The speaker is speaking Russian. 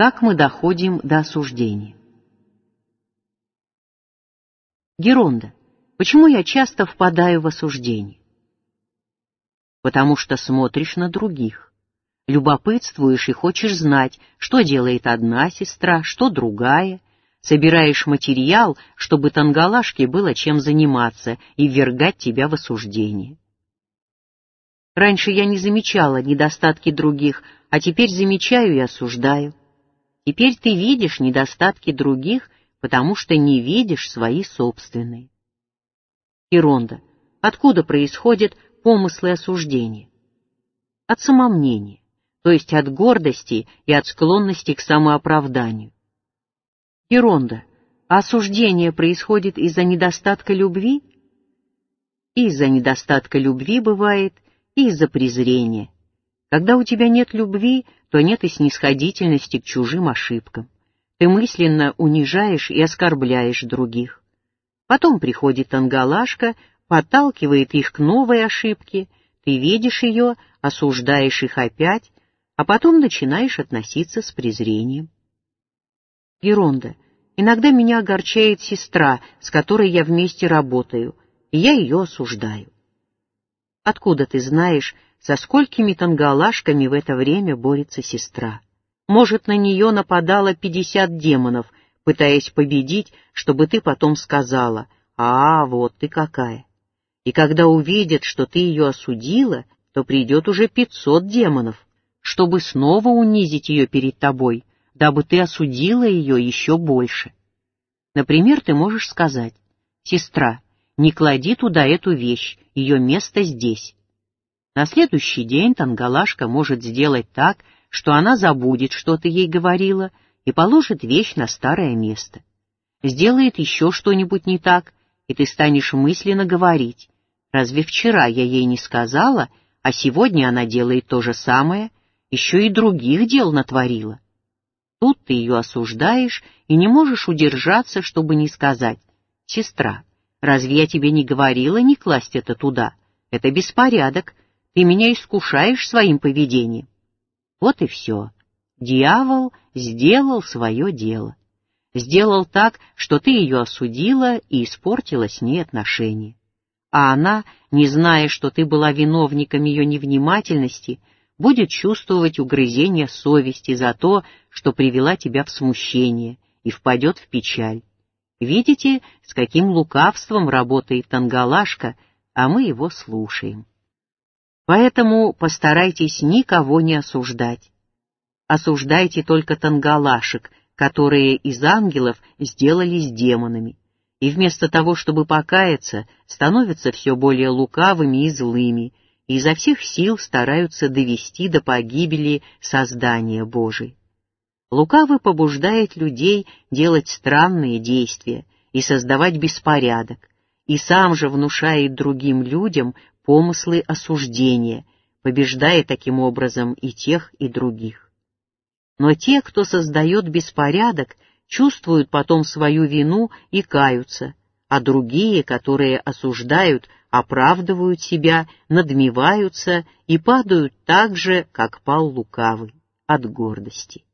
Как мы доходим до осуждения? Геронда, почему я часто впадаю в осуждение? Потому что смотришь на других, любопытствуешь и хочешь знать, что делает одна сестра, что другая, собираешь материал, чтобы Тангалашке было чем заниматься и ввергать тебя в осуждение. Раньше я не замечала недостатки других, а теперь замечаю и осуждаю. Теперь ты видишь недостатки других, потому что не видишь свои собственные. Геронда, откуда происходят помыслы осуждения? От самомнения, то есть от гордости и от склонности к самооправданию. Геронда, а осуждение происходит из-за недостатка любви? И из-за недостатка любви бывает, и из-за презрения. Когда у тебя нет любви, то нет и снисходительности к чужим ошибкам. Ты мысленно унижаешь и оскорбляешь других. Потом приходит Тангалашка, подталкивает их к новой ошибке, ты видишь ее, осуждаешь их опять, а потом начинаешь относиться с презрением. Геронда, иногда меня огорчает сестра, с которой я вместе работаю, и я ее осуждаю. Откуда ты знаешь, со сколькими Тангалашками в это время борется сестра? Может, на нее нападало 50 демонов, пытаясь победить, чтобы ты потом сказала: «А, вот ты какая». И когда увидят, что ты ее осудила, то придет уже 500 демонов, чтобы снова унизить ее перед тобой, дабы ты осудила ее еще больше. Например, ты можешь сказать: «Сестра, не клади туда эту вещь, ее место здесь». На следующий день Тангалашка может сделать так, что она забудет, что ты ей говорила, и положит вещь на старое место. Сделает еще что-нибудь не так, и ты станешь мысленно говорить: «Разве вчера я ей не сказала, а сегодня она делает то же самое, еще и других дел натворила?» Тут ты ее осуждаешь и не можешь удержаться, чтобы не сказать: «Сестра, разве я тебе не говорила не класть это туда? Это беспорядок, ты меня искушаешь своим поведением». Вот и все. Дьявол сделал свое дело. Сделал так, что ты ее осудила и испортила с ней отношения. А она, не зная, что ты была виновником ее невнимательности, будет чувствовать угрызение совести за то, что привела тебя в смущение, и впадет в печаль. Видите, с каким лукавством работает Тангалашка, а мы его слушаем. Поэтому постарайтесь никого не осуждать. Осуждайте только Тангалашек, которые из ангелов сделались демонами, и вместо того, чтобы покаяться, становятся все более лукавыми и злыми, и изо всех сил стараются довести до погибели создания Божие. Лукавый побуждает людей делать странные действия и создавать беспорядок, и сам же внушает другим людям помыслы осуждения, побеждая таким образом и тех, и других. Но те, кто создает беспорядок, чувствуют потом свою вину и каются, а другие, которые осуждают, оправдывают себя, надмеваются и падают так же, как пал лукавый, от гордости.